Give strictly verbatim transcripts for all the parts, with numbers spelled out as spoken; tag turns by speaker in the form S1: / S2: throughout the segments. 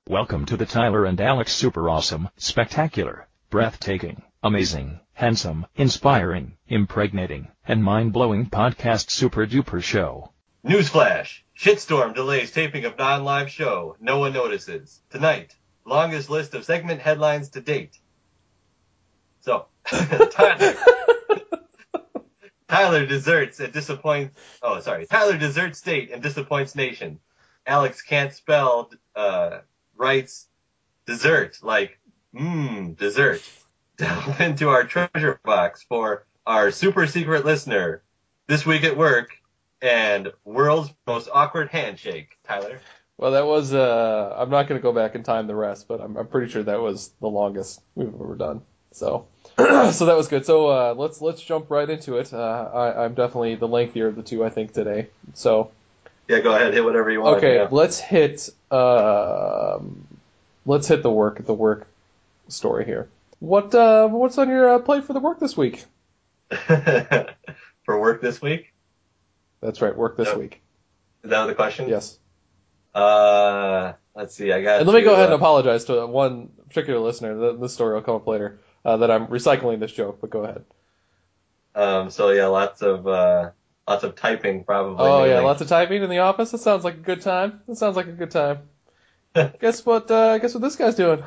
S1: Welcome to the Tyler and Alex Super Awesome, Spectacular, Breathtaking, Amazing, Handsome, Inspiring, Impregnating, and Mind-Blowing Podcast Super Duper Show.
S2: Newsflash! Shitstorm delays taping of non-live show. No one notices. Tonight, longest list of segment headlines to date. So, Tyler... Tyler deserts and disappoints... Oh, sorry. Tyler deserts state and disappoints nation. Alex can't spell... Uh, writes dessert, like, mmm, dessert. Delve into our treasure box for our super secret listener, This Week at Work, and World's Most Awkward Handshake. Tyler?
S3: Well, that was, uh, I'm not going to go back and time the rest, but I'm, I'm pretty sure that was the longest we've ever done. So, so that was good. So, uh, let's, let's jump right into it. Uh, I, I'm definitely the lengthier of the two, I think, today. So.
S2: Yeah, go ahead, hit whatever you want.
S3: Okay,
S2: yeah.
S3: let's hit, um, let's hit the work, the work story here. What, uh, what's on your uh, plate for the work this week?
S2: For work this week?
S3: That's right, work this
S2: so,
S3: week.
S2: Is that the question?
S3: Yes.
S2: Uh, let's see, I got
S3: And let me
S2: to,
S3: go ahead
S2: uh,
S3: and apologize to one particular listener. This story will come up later, uh, that I'm recycling this joke, but go ahead.
S2: Um, so yeah, lots of, uh, lots of typing probably.
S3: Oh
S2: mainly.
S3: yeah, lots of typing in the office. That sounds like a good time. That sounds like a good time. Guess what, uh, guess what this guy's doing?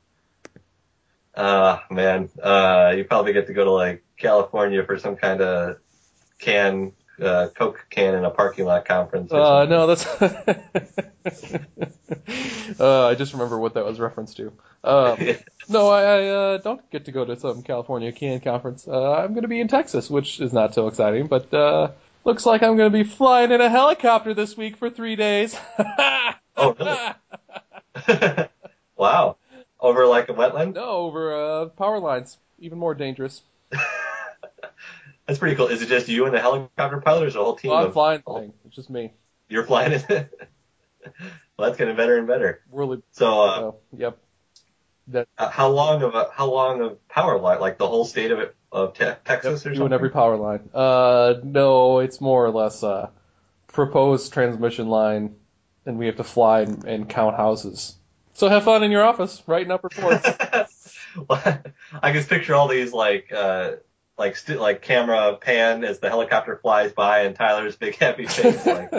S2: Uh, man, uh, you probably get to go to like California for some kind of can, uh, Coke can in a parking lot conference. Or
S3: Uh,
S2: something.
S3: no, that's, uh, I just remember what that was referenced to. Um, no, I, I, uh, don't get to go to some California can conference. Uh, I'm gonna be in Texas, which is not so exciting, but, uh, looks like I'm gonna be flying in a helicopter this week for three days.
S2: Oh, really? Wow. Over like a wetland?
S3: No, over, uh, power lines. Even more dangerous.
S2: That's pretty cool. Is it just you and the helicopter pilot, or is it a whole team
S3: Well, I'm
S2: of...
S3: flying the
S2: oh,
S3: thing. It's just me.
S2: You're flying it? Well, that's getting better and better.
S3: Really.
S2: So, uh,
S3: So, yep. That,
S2: uh, how long of a, how long of power line? Like the whole state of it, of te- Texas
S3: yep,
S2: or
S3: doing
S2: something?
S3: every power line. Uh, no, it's more or less a proposed transmission line, and we have to fly and, and count houses. So have fun in your office, writing up reports.
S2: Well, I can picture all these like, uh, like st- like camera pan as the helicopter flies by and Tyler's big happy face. Like,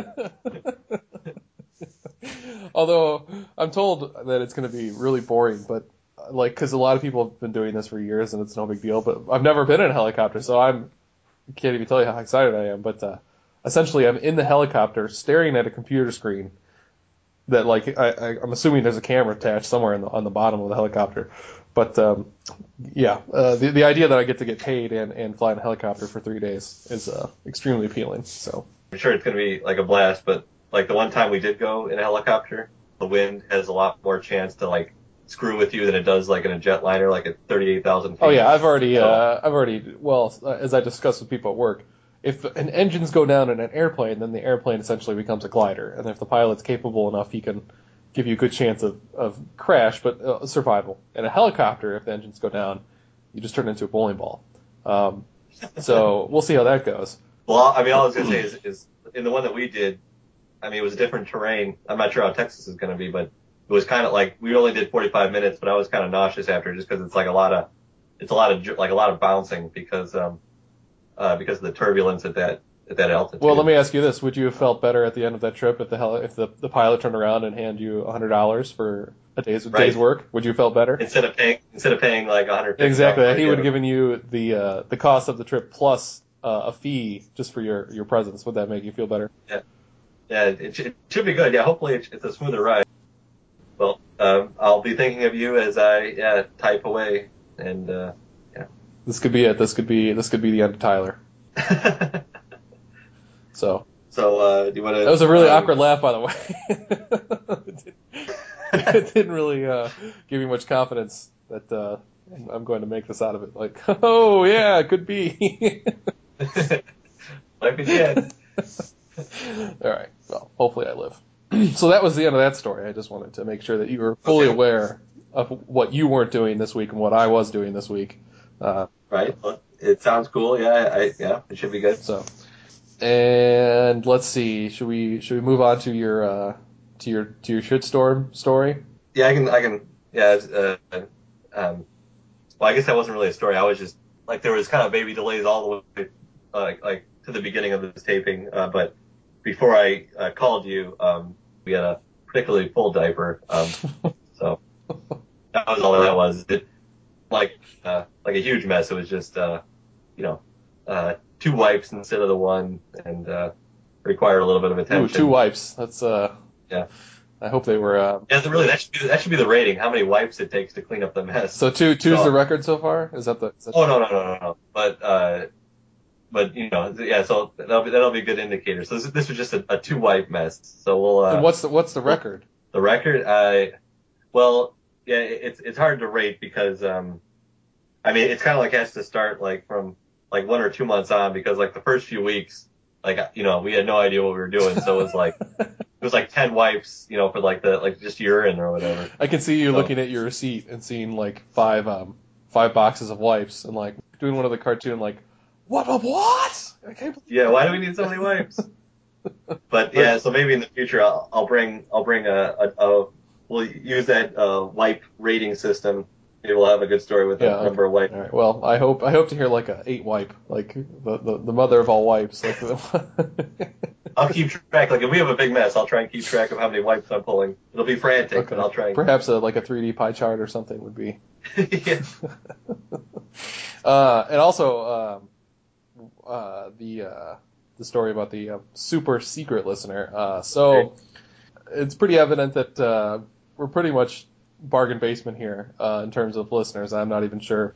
S3: Although I'm told that it's going to be really boring, but like, because a lot of people have been doing this for years and it's no big deal. But I've never been in a helicopter, so I'm can't even tell you how excited I am. But uh, essentially, I'm in the helicopter staring at a computer screen that, like, I, I, I'm assuming there's a camera attached somewhere in the, on the bottom of the helicopter. But um, yeah, uh, the the idea that I get to get paid and, and fly in a helicopter for three days is uh, extremely appealing. So
S2: I'm sure it's going to be like a blast, but like the one time we did go in a helicopter, the wind has a lot more chance to like screw with you than it does like in a jetliner, like at thirty-eight thousand feet.
S3: oh yeah, I've already
S2: So-
S3: uh, I've already well uh, as I discussed with people at work, if an engines go down in an airplane, then the airplane essentially becomes a glider, and if the pilot's capable enough, he can give you a good chance of, of crash, but uh, survival. In a helicopter, if the engines go down, you just turn into a bowling ball. Um, so we'll see how that goes.
S2: Well, I mean, all I was going to say is, is in the one that we did, I mean, it was a different terrain. I'm not sure how Texas is going to be, but it was kind of like, we only did forty-five minutes, but I was kind of nauseous after just because it's like a lot of, it's a lot of, like a lot of bouncing because, um, uh, because of the turbulence at that, at that altitude.
S3: Well, let me ask you this: would you have felt better at the end of that trip if the heli- if the, the pilot turned around and handed you a hundred dollars for a day's
S2: Right.
S3: day's work? Would you have felt better?
S2: Instead of paying, instead of paying like one hundred fifty dollars.
S3: Exactly. He would have
S2: yeah.
S3: given you the uh, the cost of the trip plus uh, a fee just for your, your presence. Would that make you feel better?
S2: Yeah, yeah, it, sh- it should be good. Yeah, hopefully it's, it's a smoother ride. Well, um, I'll be thinking of you as I yeah type away, and uh,
S3: This could be it. This could be this could be the end of Tyler.
S2: yeah.
S3: So
S2: So, uh, do you want to?
S3: that was a really
S2: um,
S3: awkward laugh, by the way. It didn't really uh, give me much confidence that uh, I'm going to make this out of it. Like, oh yeah, it could be.
S2: Might be the end.
S3: All right. Well, hopefully I live. So that was the end of that story. I just wanted to make sure that you were fully
S2: Okay.
S3: aware of what you weren't doing this week and what I was doing this week. Uh,
S2: Right. Well, it sounds cool. Yeah. I, yeah. It should be good.
S3: so, and let's see. Should we should we move on to your uh, to your to your shitstorm story?
S2: Yeah, I can, I can, yeah. It's, uh, um, well, I guess that wasn't really a story. I was just like there was kind of baby delays all the way, uh, like, like to the beginning of this taping. Uh, but before I uh, called you, um, we had a particularly full diaper. Um, so that was all that was. It like uh, like a huge mess. It was just uh, you know, uh, two wipes instead of the one, and uh, required a little bit of
S3: Ooh,
S2: attention.
S3: two wipes. That's uh.
S2: Yeah.
S3: I hope they were. Uh,
S2: Yeah, really, that should be that should be the rating. How many wipes it takes to clean up the mess.
S3: so two two's
S2: So,
S3: the record so far. Is that the? Is that
S2: oh no no no no no. But uh, but you know, yeah. So that'll be that'll be a good indicator. So this, this was just a, a two wipe mess. So we'll. Uh,
S3: and what's the what's the record?
S2: The record? Uh, well, yeah, it's it's hard to rate because um, I mean, it's kind of like has to start like from like one or two months on because like the first few weeks, like you know, we had no idea what we were doing. So it was like. It was like ten wipes, you know, for like the like just urine or whatever.
S3: I can see you
S2: So-
S3: looking at your receipt and seeing like five um five boxes of wipes and like doing one of the cartoon like what what what? I can't believe
S2: Yeah, why do we need so many wipes? But yeah, so maybe in the future I'll, I'll bring I'll bring a, a, a we'll use that uh, wipe rating system. Maybe we'll have a good story with
S3: Yeah,
S2: the number of wipes.
S3: All right. Well, I hope I hope to hear like a eight wipe, like the the, the mother of all wipes. Like the
S2: I'll keep track. Like if we have a big mess, I'll try and keep track of how many wipes I'm pulling. It'll be frantic,
S3: okay.
S2: but I'll try and.
S3: Perhaps a, like a three D pie chart or something would be.
S2: Yeah.
S3: uh, and also um, uh, the uh, the story about the uh, super secret listener. Uh, so it's pretty evident that uh, we're pretty much bargain basement here uh, in terms of listeners. I'm not even sure.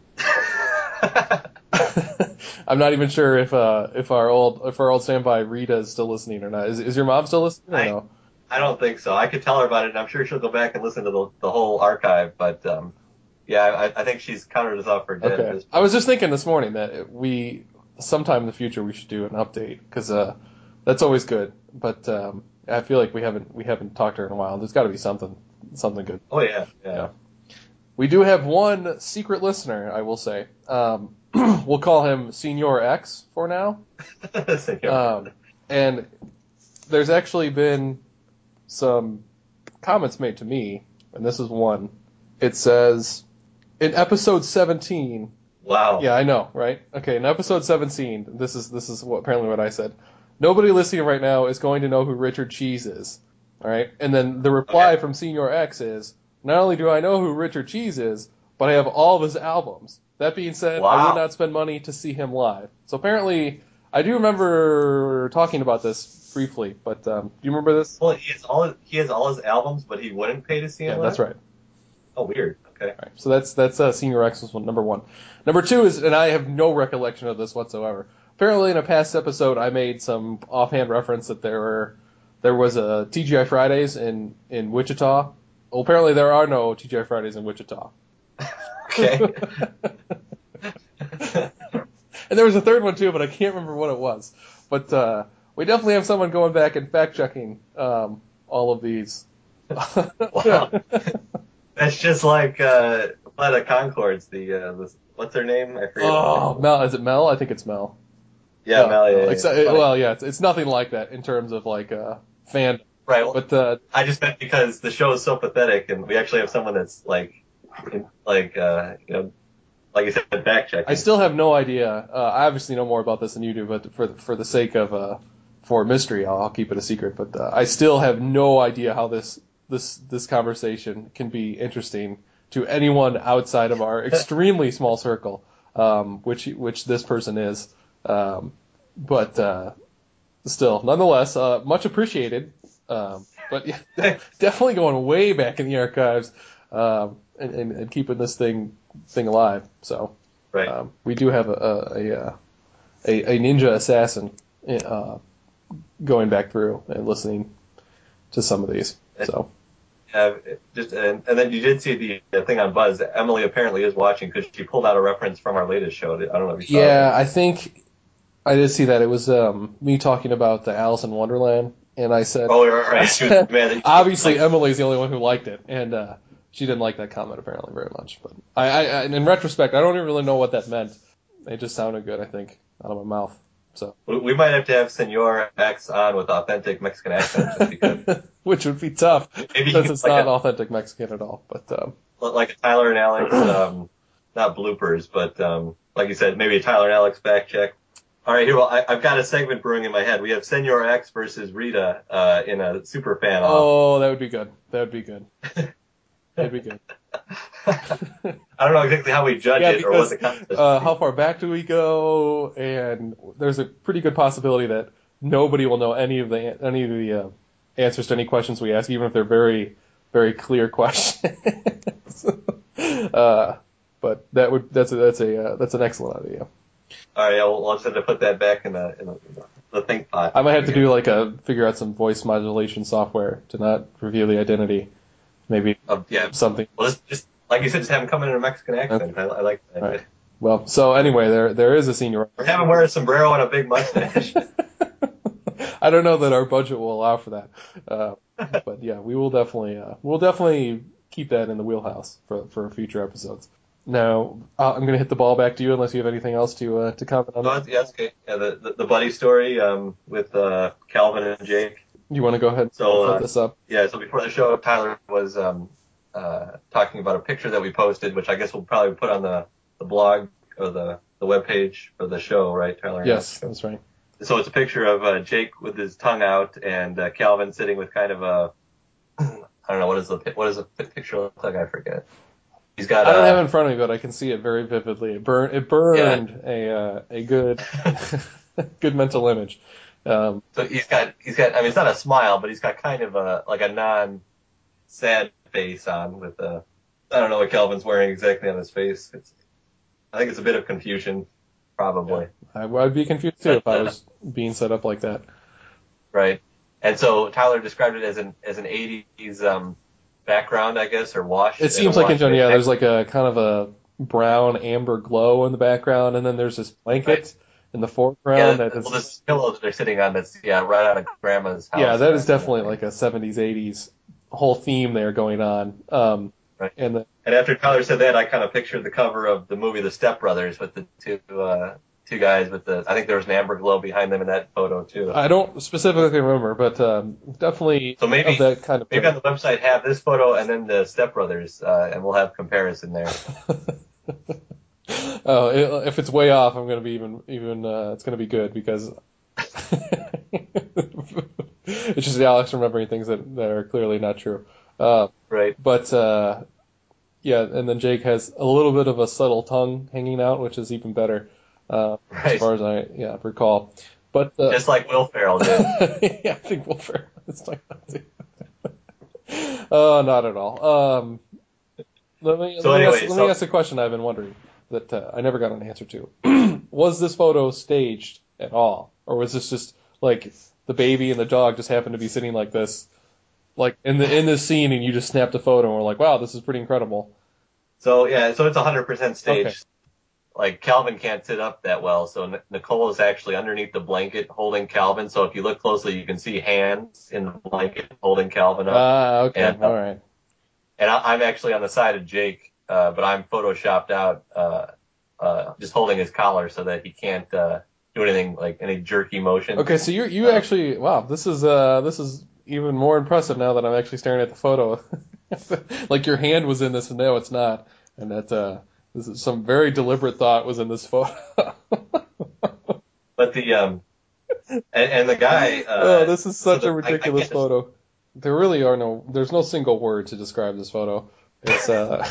S3: I'm not even sure if uh, if our old if our old standby Rita is still listening or not. Is is your mom still listening or
S2: I-
S3: no?
S2: I don't think so. I could tell her about it, and I'm sure she'll go back and listen to the, the whole archive. But um, yeah, I, I think she's counted us off for dead. At
S3: Okay.
S2: this
S3: I was just thinking this morning that we sometime in the future we should do an update because uh, that's always good. But um, I feel like we haven't we haven't talked to her in a while. There's got to be something something good.
S2: Oh yeah, yeah.
S3: We do have one secret listener, I will say. Um, we'll call him Senior X for now. Um, and there's actually been some comments made to me, and this is one. It says, in episode seventeen,
S2: Wow.
S3: yeah, I know, right? Okay, in episode seventeen, this is this is what apparently what I said. Nobody listening right now is going to know who Richard Cheese is. All right? And then the reply
S2: Okay.
S3: from Senior X is, not only do I know who Richard Cheese is, but I have all of his albums. That being said, I
S2: Wow.
S3: would not spend money to see him live. So apparently, I do remember talking about this briefly, but um, do you remember this?
S2: Well, he has all his, he has all his albums, but he wouldn't pay to see
S3: Yeah,
S2: him.
S3: that's
S2: live?
S3: right.
S2: Oh, weird. Okay.
S3: All right, so that's that's uh, Senior X's one, number one. Number two is, and I have no recollection of this whatsoever. Apparently, in a past episode, I made some offhand reference that there were there was a T G I Fridays in in Wichita. Well, apparently, there are no T G I Fridays in Wichita.
S2: Okay.
S3: And there was a third one too, but I can't remember what it was. But uh, we definitely have someone going back and fact checking um, all of these.
S2: Wow. That's just like uh, Flight of Concords. The, uh, the what's her name? I forget.
S3: Oh, Mel, is it Mel? I think it's Mel.
S2: Yeah,
S3: No,
S2: Mel. Yeah,
S3: no,
S2: yeah,
S3: except-
S2: yeah.
S3: well, yeah, it's, it's nothing like that in terms of like uh, fan.
S2: Right. Well,
S3: But uh,
S2: I just meant because the show is so pathetic, and we actually have someone that's like, in, like, uh, you know, like you said, back checking.
S3: I still have no idea. Uh, I obviously know more about this than you do, but for for the sake of uh, for mystery, I'll, I'll keep it a secret. But uh, I still have no idea how this this this conversation can be interesting to anyone outside of our extremely small circle, um, which which this person is. Um, but uh, still, nonetheless, uh, much appreciated. Um, but yeah, definitely going way back in the archives um, and, and, and keeping this thing thing alive. So
S2: Right.
S3: um, we do have a a, a a ninja assassin uh, going back through and listening to some of these. So
S2: Uh, just and, and then you did see the, the thing on Buzz. Emily apparently is watching because she pulled out a reference from our latest show. I don't know if you saw
S3: yeah,
S2: that.
S3: I think I did see that. It was um, me talking about the Alice in Wonderland, and I said,
S2: Oh, right, right. She was mad that you-
S3: obviously
S2: like,
S3: Emily's the only one who liked it, and uh, she didn't like that comment apparently very much. But I, I, I, in retrospect, I don't even really know what that meant. It just sounded good, I think, out of my mouth. So,
S2: We we might have to have Senor X on with authentic Mexican accent just because.
S3: which would be tough
S2: Maybe
S3: since
S2: you
S3: it's
S2: could, like
S3: not
S2: a-
S3: authentic Mexican at all. But um,
S2: Like a Tyler and Alex, um, not bloopers, but um, like you said, maybe a Tyler and Alex fact check. All right, here. Well, I, I've got a segment brewing in my head. We have Senor X versus Rita uh, in a super fan off.
S3: oh, that would be good. That would be good. That'd be good.
S2: I don't know exactly how we judge
S3: Yeah,
S2: it or what
S3: because
S2: the contest
S3: uh,
S2: would be.
S3: how far back do we go? And there's a pretty good possibility that nobody will know any of the any of the uh, answers to any questions we ask, even if they're very very clear questions. uh, but that would that's a that's a uh, that's an excellent idea.
S2: All right, yeah, we'll, we'll just have to put that back in the in the, in the, the think pot.
S3: I might have to do like a figure out some voice modulation software to not reveal the identity. Maybe
S2: Uh, yeah,
S3: something.
S2: well, just, just like you said, just have him come in in a Mexican accent. I, I like that.
S3: Right. Well, so anyway, there there is a senior.
S2: Or have him wear a sombrero and a big mustache.
S3: I don't know that our budget will allow for that, uh, but yeah, we will definitely uh, we'll definitely keep that in the wheelhouse for for future episodes. Now uh, I'm going to hit the ball back to you unless you have anything else to uh, to comment on.
S2: Oh,
S3: That.
S2: yeah, that's okay. Yeah, the, the the buddy story um, with uh, Calvin and Jake.
S3: You want to go ahead and
S2: So,
S3: flip
S2: uh,
S3: this up?
S2: Yeah, so before the show, Tyler was um, uh, talking about a picture that we posted, which I guess we'll probably put on the, the blog or the, the webpage for the show, right, Tyler?
S3: Yes, that's right.
S2: So it's a picture of uh, Jake with his tongue out and uh, Calvin sitting with kind of a, I don't know, what is the what does the picture look like? I forget. He's got.
S3: I don't
S2: uh,
S3: have it in front of me, but I can see it very vividly. It burned. It burned a uh, a good good mental image. Um,
S2: So he's got he's got. I mean, it's not a smile, but he's got kind of a like a non-sad face on with a. I don't know what Calvin's wearing exactly on his face. It's. I think it's a bit of confusion, probably.
S3: I, I'd be confused too if I was being set up like that.
S2: Right. And so Tyler described it as an as an eighties um, background, I guess, or wash.
S3: It seems like in John, yeah, there's like a kind of a brown amber glow in the background, and then there's this blanket
S2: Right.
S3: in the
S2: Yeah,
S3: foreground. that
S2: well,
S3: is,
S2: this pillow that they're sitting on that's yeah right out of Grandma's house.
S3: yeah, that is definitely like a seventies, eighties whole theme there going on. Um,
S2: Right.
S3: and the,
S2: And after Tyler said that, I kind of pictured the cover of the movie The Step Brothers with the two uh, two guys with the. I think there was an amber glow behind them in that photo too.
S3: I don't specifically remember, but um, definitely
S2: So maybe
S3: of that kind of.
S2: maybe on the website have this photo and then the Step Brothers, uh, and we'll have comparison there.
S3: Oh, it, if it's way off, I'm gonna be even even. Uh, it's gonna be good because it's just Alex remembering things that, that are clearly not true. Uh,
S2: Right.
S3: but uh, yeah, and then Jake has a little bit of a subtle tongue hanging out, which is even better, uh,
S2: Right.
S3: as far as I yeah recall. But uh,
S2: Just like Will Ferrell did.
S3: yeah, I think Will Ferrell is talking about too. Oh, not at all. Um, let me
S2: So
S3: let, me
S2: anyway,
S3: ask, let
S2: so-
S3: me ask a question I've been wondering that uh, I never got an answer to. Was this photo staged at all, or was this just like the baby and the dog just happened to be sitting like this, like in the in this scene, and you just snapped a photo and were like, "Wow, this is pretty incredible."
S2: So yeah, so it's one hundred percent staged.
S3: Okay.
S2: Like Calvin can't sit up that well, so N- Nicole is actually underneath the blanket holding Calvin. So if you look closely, you can see hands in the blanket holding Calvin up.
S3: Ah, okay,
S2: And, uh,
S3: all right.
S2: And I, I'm actually on the side of Jake, uh, but I'm photoshopped out, uh, uh, just holding his collar so that he can't uh, do anything like any jerky motion.
S3: Okay, so you you
S2: Uh,
S3: actually wow, this is uh this is even more impressive now that I'm actually staring at the photo. Like your hand was in this and now it's not, and that uh this is some very deliberate thought was in this photo.
S2: But the um, and, and the guy. Uh,
S3: Oh, this is such
S2: so
S3: a
S2: the- I- I
S3: ridiculous
S2: can't-
S3: photo. There really are no there's no single word to describe this photo. It's uh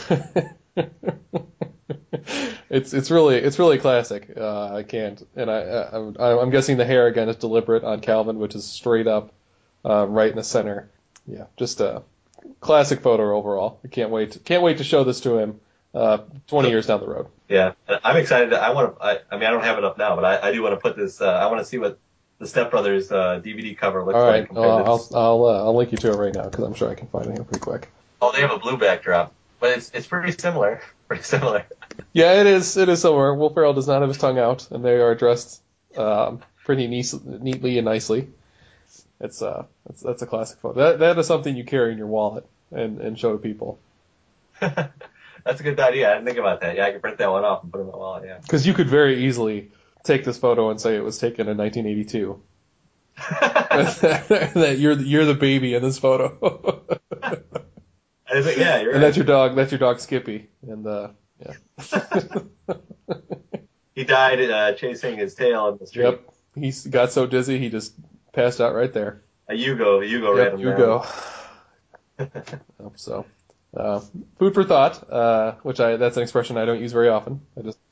S3: It's it's really it's really classic. Uh, I can't, and I, I I'm guessing the hair again is deliberate on Calvin, which is straight up, uh, right in the center. Yeah, just a classic photo overall. I can't wait to, can't wait to show this to him, uh, twenty years down the road.
S2: Yeah, I'm excited. I want to. I, I mean, I don't have it up now, but I, I do want to put this. Uh, I want to see what the Step Brothers uh, D V D cover looks
S3: All right,
S2: like. compared
S3: well,
S2: to
S3: I'll
S2: this.
S3: I'll uh, I'll link you to it right now because I'm sure I can find it here pretty quick.
S2: Oh, they have a blue backdrop, but it's it's pretty similar. Pretty similar.
S3: Yeah, it is it is somewhere. Will Ferrell does not have his tongue out, and they are dressed um, pretty neat, neatly and nicely. It's uh that's that's a classic photo. That that is something you carry in your wallet and, and show to people.
S2: That's a good idea. I didn't think about that. Yeah, I could print that one off and put it in my wallet. Yeah.
S3: Because you could very easily take this photo and say it was taken in nineteen eighty-two. That you're you're the baby in this photo.
S2: I think, yeah, you're
S3: And
S2: right.
S3: that's your dog. That's your dog Skippy. And uh, yeah.
S2: He died uh, chasing his tail in the street.
S3: Yep. He got so dizzy he just passed out right there.
S2: A Yugo, a Yugo
S3: Yep,
S2: ran him
S3: you
S2: down.
S3: go. Yep, so, uh, food for thought, uh, which I that's an expression I don't use very often. I just.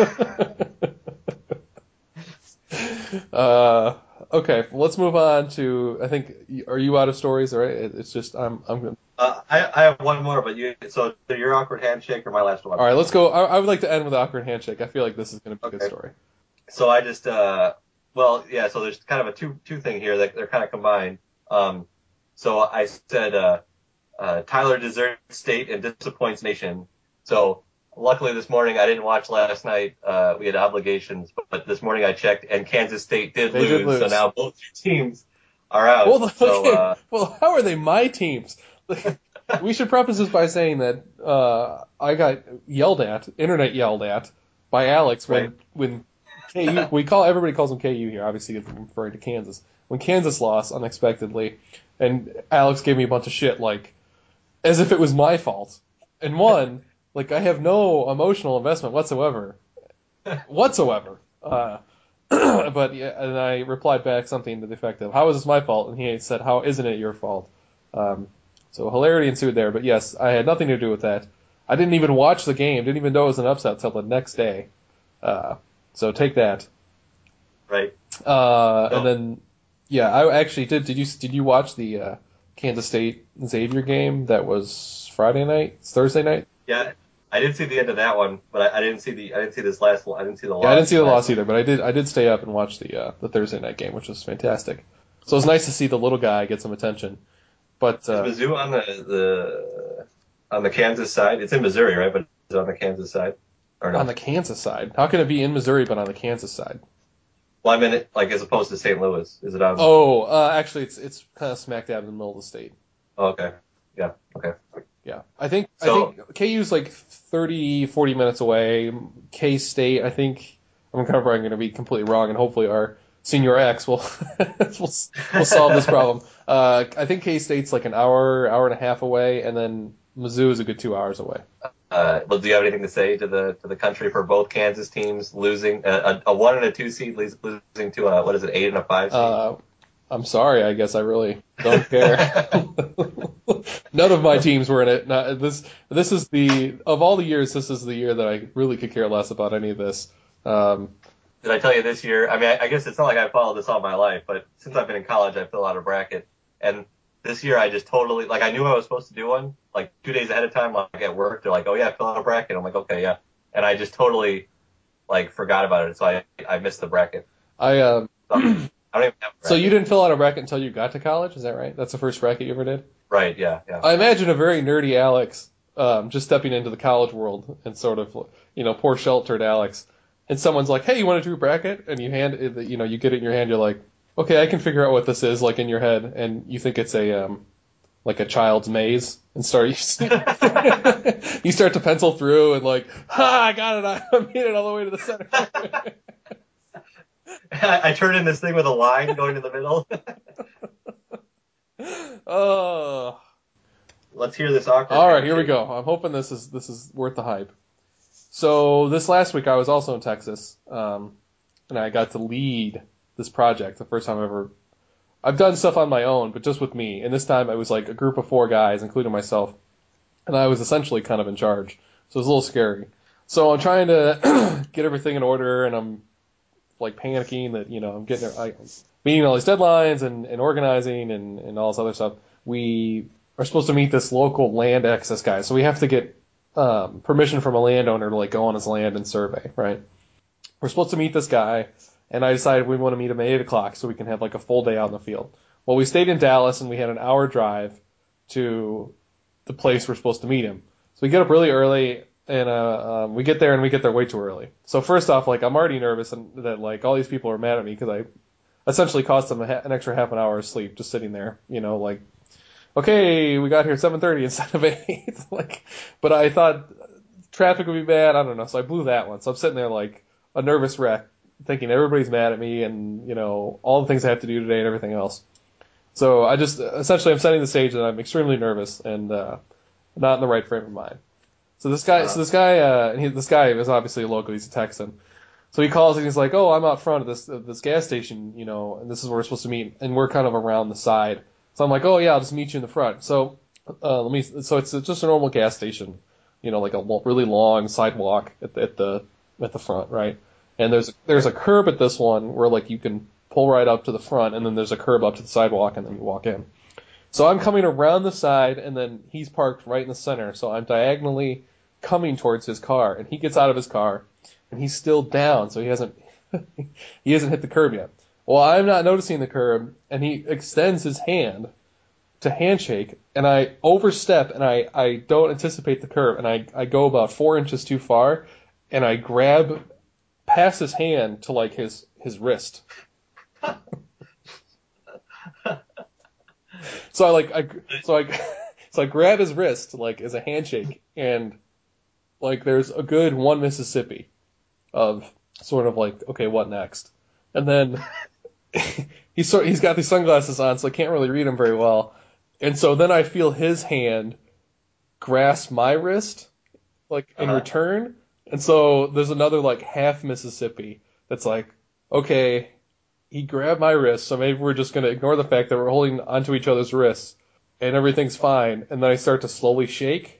S3: uh, okay, well, let's move on to. I think are you out of stories? All right, it, it's just I'm I'm good.
S2: Uh, I, I have one more, but you. So your awkward handshake or my last one?
S3: All right, let's go. I, I would like to end with an awkward handshake. I feel like this is going to be a
S2: Okay.
S3: good story.
S2: So I just, uh, well, yeah. So there's kind of a two two thing here that they're kind of combined. Um, so I said uh, uh, Tyler deserts state and disappoints nation. So luckily this morning I didn't watch last night. Uh, we had obligations, but, but this morning I checked and Kansas State did,
S3: They
S2: lose,
S3: did lose.
S2: So now both teams are out.
S3: Well,
S2: so
S3: okay.
S2: uh,
S3: Well, how are they my teams? We should preface this by saying that uh, I got yelled at, internet yelled at, by Alex when
S2: Right.
S3: when K U. We call everybody calls them K U here. Obviously, I'm referring to Kansas. When Kansas lost unexpectedly, and Alex gave me a bunch of shit, like as if it was my fault. And one, like I have no emotional investment whatsoever, whatsoever. Uh, but yeah, and I replied back something to the effect of, "How is this my fault?" And he said, "How isn't it your fault?" Um, so hilarity ensued there. But yes, I had nothing to do with that. I didn't even watch the game. Didn't even know it was an upset till the next day. Uh, so take that.
S2: right.
S3: Uh,
S2: No.
S3: And then, yeah, I actually did. Did you did you watch the uh, Kansas State Xavier game that was Friday night, Thursday night?
S2: Yeah, I didn't see the end of that one, but I, I didn't see the I didn't see this last one. I didn't see the loss.
S3: Yeah, I didn't see the
S2: last
S3: loss
S2: one.
S3: either, but I did I did stay up and watch the uh, the Thursday night game, which was fantastic. So it was nice to see the little guy get some attention. But uh,
S2: Is Mizzou on the, the on the Kansas side? It's in Missouri, right? But is it on the Kansas side or no?
S3: on the Kansas side, how can it be in Missouri but on the Kansas side?
S2: Well, I mean, it, like as opposed to Saint Louis, is it on?
S3: Oh, uh, actually, it's it's kind of smack dab in the middle of the state.
S2: Oh, okay. Yeah. Okay.
S3: Yeah, I think
S2: So-
S3: I think K U's like thirty, forty minutes away. K State, I think I'm kind of probably going to be completely wrong, and hopefully our senior X will will, will solve this problem. Uh, I think K State's like an hour, hour and a half away, and then Mizzou is a good two hours away.
S2: Uh, well, do you have anything to say to the to the country for both Kansas teams losing uh, a, a one and a two seed losing to a what is it eight and a five seed?
S3: Uh, I'm sorry, I guess I really don't care. None of my teams were in it. Not, this this is the of all the years, this is the year that I really could care less about any of this. Um,
S2: Did I tell you this year? I mean, I, I guess it's not like I followed this all my life, but since I've been in college, I fill out a bracket, and this year I just totally like I knew I was supposed to do one like two days ahead of time, like at work. They're like, "Oh yeah, fill out a bracket." I'm like, "Okay, yeah," and I just totally like forgot about it, so I I missed the bracket.
S3: I um,
S2: So, I don't even have a bracket.
S3: So you didn't fill out a bracket until you got to college, is that right? That's the first bracket you ever did?
S2: Right? Yeah, yeah.
S3: I imagine a very nerdy Alex um, just stepping into the college world and sort of, you know, poor sheltered Alex. And someone's like, hey, you want to do a bracket? And you hand it, you know, you get it in your hand, you're like, okay, I can figure out what this is, like in your head. And you think it's a, um, like a child's maze and start, you start to pencil through and like, ha, I got it, I made it all the way to the center.
S2: I, I turned in this thing with a line going to the middle.
S3: Oh.
S2: Let's hear this awkward.
S3: All right, here we go. I'm hoping this is this is worth the hype. So this last week I was also in Texas, um, and I got to lead this project. The first time I ever, I've done stuff on my own, but just with me. And this time it was like a group of four guys, including myself, and I was essentially kind of in charge. So it was a little scary. So I'm trying to get everything in order, and I'm like panicking that you know I'm getting I, meeting all these deadlines and, and organizing and, and all this other stuff. We are supposed to meet this local land access guy, so we have to get um, permission from a landowner to like go on his land and survey, right? We're supposed to meet this guy, and I decided we want to meet him at eight o'clock so we can have like a full day out in the field. Well, we stayed in Dallas, and we had an hour drive to the place we're supposed to meet him. So we get up really early, and uh, um, we get there, and we get there way too early. So first off, like I'm already nervous and that like all these people are mad at me because I essentially cost them a ha- an extra half an hour of sleep just sitting there, you know, like, okay, we got here at seven thirty instead of eight. Like, but I thought traffic would be bad. I don't know. So I blew that one. So I'm sitting there like a nervous wreck, thinking everybody's mad at me and, you know, all the things I have to do today and everything else. So I just, essentially I'm setting the stage that I'm extremely nervous and uh, not in the right frame of mind. So this guy, uh, so this guy, uh, he, this guy is obviously a local, he's a Texan. So he calls and he's like, oh, I'm out front of this of this gas station, you know, and this is where we're supposed to meet, and we're kind of around the side. So I'm like, oh yeah, I'll just meet you in the front. So uh, let me. So it's just a normal gas station, you know, like a really long sidewalk at the, at the at the front, right? And there's there's a curb at this one where like you can pull right up to the front, and then there's a curb up to the sidewalk, and then you walk in. So I'm coming around the side, and then he's parked right in the center. So I'm diagonally coming towards his car, and he gets out of his car. And he's still down, so he hasn't he hasn't hit the curb yet. Well, I'm not noticing the curb, and he extends his hand to handshake, and I overstep, and I, I don't anticipate the curb, and I, I go about four inches too far, and I grab past his hand to like his his wrist. so I like I so I so I grab his wrist like as a handshake, and like there's a good one Mississippi of sort of like, okay, what next? And then he's sort he's got these sunglasses on, so I can't really read him very well. And so then I feel his hand grasp my wrist, like in uh-huh. return. And so there's another like half Mississippi that's like, okay, he grabbed my wrist, so maybe we're just gonna ignore the fact that we're holding onto each other's wrists and everything's fine. And then I start to slowly shake.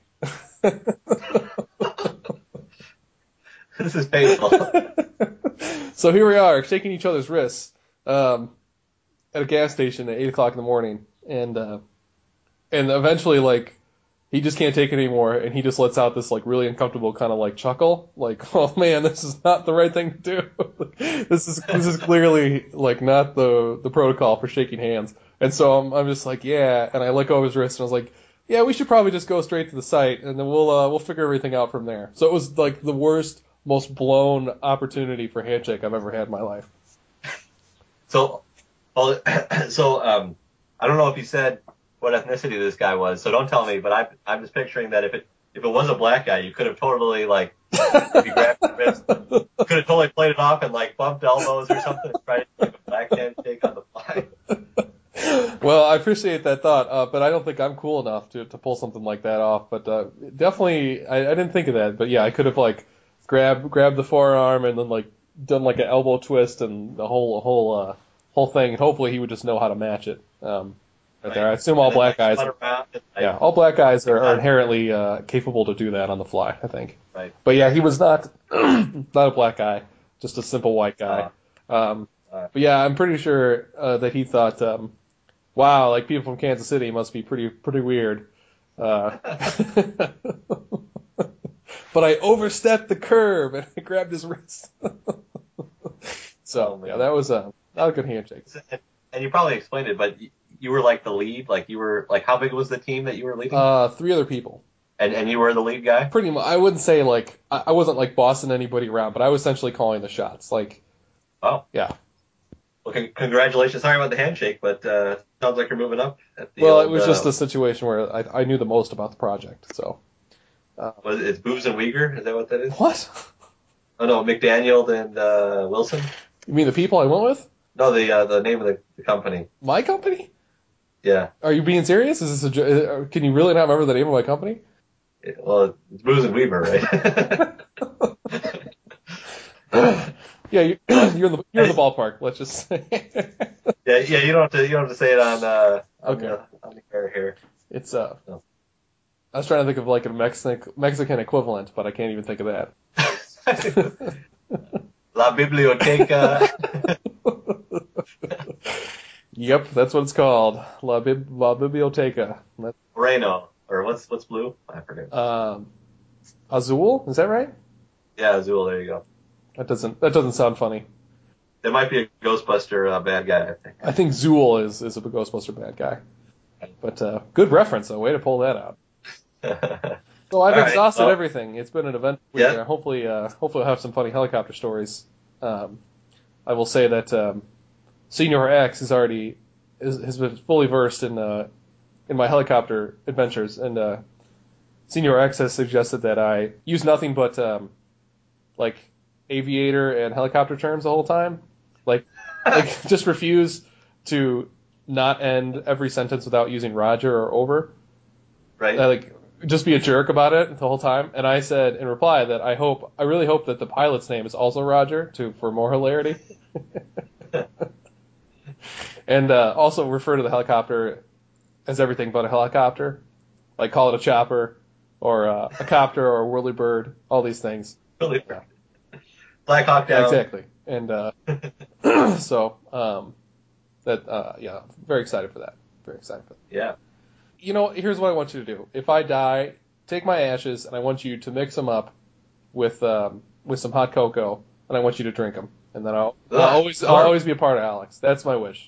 S2: This is painful.
S3: So here we are, shaking each other's wrists um, at a gas station at eight o'clock in the morning, and uh, and eventually, like, he just can't take it anymore, and he just lets out this like really uncomfortable kind of like chuckle, like, oh man, this is not the right thing to do. this is this is clearly like not the the protocol for shaking hands. And so I'm I'm just like, yeah, and I let go of his wrist, and I was like, yeah, we should probably just go straight to the site, and then we'll uh, we'll figure everything out from there. So it was like the worst, most blown opportunity for handshake I've ever had in my life.
S2: So, well, so um, I don't know if you said what ethnicity this guy was, so don't tell me. But I, I'm just picturing that if it if it was a black guy, you could have totally like if you grabbed his wrist, could have totally played it off and like bumped elbows or something and tried to make a black handshake on the fly.
S3: Well, I appreciate that thought, uh, but I don't think I'm cool enough to to pull something like that off. But uh, definitely, I, I didn't think of that. But yeah, I could have like grabbed grabbed the forearm and then like done like an elbow twist and the whole whole uh, whole thing, and hopefully he would just know how to match it. Um, right, right there, I assume all and black guys. Are, like, yeah, all black guys are, are inherently uh, capable to do that on the fly, I think.
S2: Right.
S3: But yeah, he was not not a black guy, just a simple white guy. Uh, um, uh, but yeah, I'm pretty sure uh, that he thought. Um, Wow, like people from Kansas City must be pretty pretty weird. Uh, but I overstepped the curb and I grabbed his wrist. so oh, yeah, that was a not a good handshake.
S2: And you probably explained it, but you were like the lead. Like you were like, how big was the team that you were leading?
S3: Uh, three other people.
S2: And and you were the lead guy.
S3: Pretty much. I wouldn't say like I, I wasn't like bossing anybody around, but I was essentially calling the shots. Like,
S2: oh
S3: yeah.
S2: Well, con- congratulations. Sorry about the handshake, but uh, sounds like you're moving up. At the
S3: well,
S2: old,
S3: it was
S2: uh,
S3: just a situation where I, I knew the most about the project, so.
S2: Uh, what is it? It's Booz and Weger? Is that what that is?
S3: What?
S2: Oh no, McDaniel and uh, Wilson.
S3: You mean the people I went with?
S2: No, the uh, the name of the, the company.
S3: My company?
S2: Yeah.
S3: Are you being serious? Is this a? Can you really not remember the name of my company?
S2: It, well, it's Booz and Weaver,
S3: right? Yeah, you're, you're in the you're in the ballpark. Let's just say.
S2: yeah, yeah. You don't have to you don't have to say it on uh on,
S3: okay.
S2: the, on the air here.
S3: It's uh. No. I was trying to think of like a Mexican Mexican equivalent, but I can't even think of that.
S2: La Biblioteca.
S3: Yep, that's what it's called. La, Bib- La Biblioteca. That's...
S2: Moreno, or what's what's blue? I forget.
S3: Um, Azul, is that right?
S2: Yeah, Azul. There you go.
S3: That doesn't that doesn't sound funny.
S2: That might be a Ghostbuster uh, bad guy, I think.
S3: I think Zool is, is a Ghostbuster bad guy. But uh, good reference, though. Way to pull that out. So I've All exhausted right, well, everything. It's been an event week. Yeah. Hopefully, uh, hopefully I'll have some funny helicopter stories. Um, I will say that um, Senior X is already is, has been fully versed in uh, in my helicopter adventures, and uh, Senior X has suggested that I use nothing but um, like aviator and helicopter terms the whole time. Like, like just refuse to not end every sentence without using Roger or over.
S2: Right.
S3: Uh, like, just be a jerk about it the whole time. And I said in reply that I hope, I really hope that the pilot's name is also Roger to for more hilarity. And uh, also refer to the helicopter as everything but a helicopter. Like, call it a chopper or uh, a copter or a whirlybird, all these things.
S2: Really. Black Hawk
S3: Yeah,
S2: Down.
S3: exactly. And uh, so, um, that, uh, yeah, very excited for that. Very excited for that.
S2: Yeah.
S3: You know, here's what I want you to do. If I die, take my ashes, and I want you to mix them up with um, with some hot cocoa, and I want you to drink them. And then I'll, I'll
S2: Ugh,
S3: always I'll
S2: sure.
S3: always be a part of Alex. That's my wish.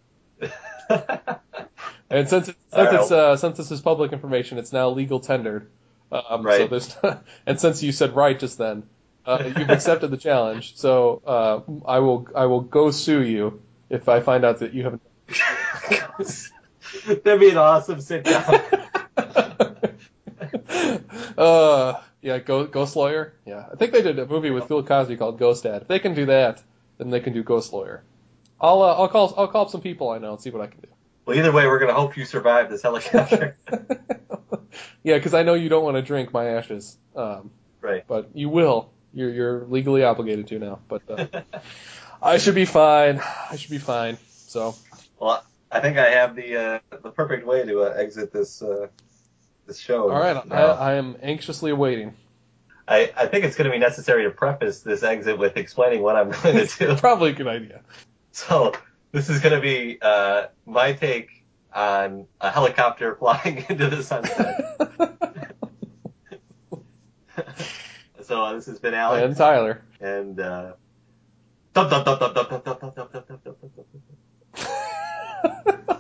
S3: And since it, since
S2: All
S3: it's uh, since this is public information, it's now legal tendered. Um, So
S2: Right.
S3: there's and since you said right just then, uh, you've accepted the challenge. So uh, I will I will go sue you if I find out that you haven't.
S2: That'd be an awesome sitcom.
S3: uh, yeah, Go, Ghost Lawyer. Yeah, I think they did a movie with Bill Cosby called Ghost Dad. If they can do that, then they can do Ghost Lawyer. I'll uh, I'll call I'll call up some people I know and see what I can do.
S2: Well, either way, we're gonna hope you survive this helicopter.
S3: Yeah, because I know you don't want to drink my ashes. Um,
S2: Right.
S3: but you will. You're you're legally obligated to now. But uh, I should be fine. I should be fine. So
S2: Well, I think I have the uh, the perfect way to uh, exit this uh, this show.
S3: all right, I,
S2: now.
S3: I am anxiously awaiting.
S2: I, I think it's going to be necessary to preface this exit with explaining what I'm going to do.
S3: Probably a good idea.
S2: So this is going to be uh, my take on a helicopter flying into the sunset. So uh, this has been Alex
S3: And Tyler.
S2: and uh, dum, dum, dum, dum, dum, dum, dum, dum, dum, dum, dum, dum, dum, dum.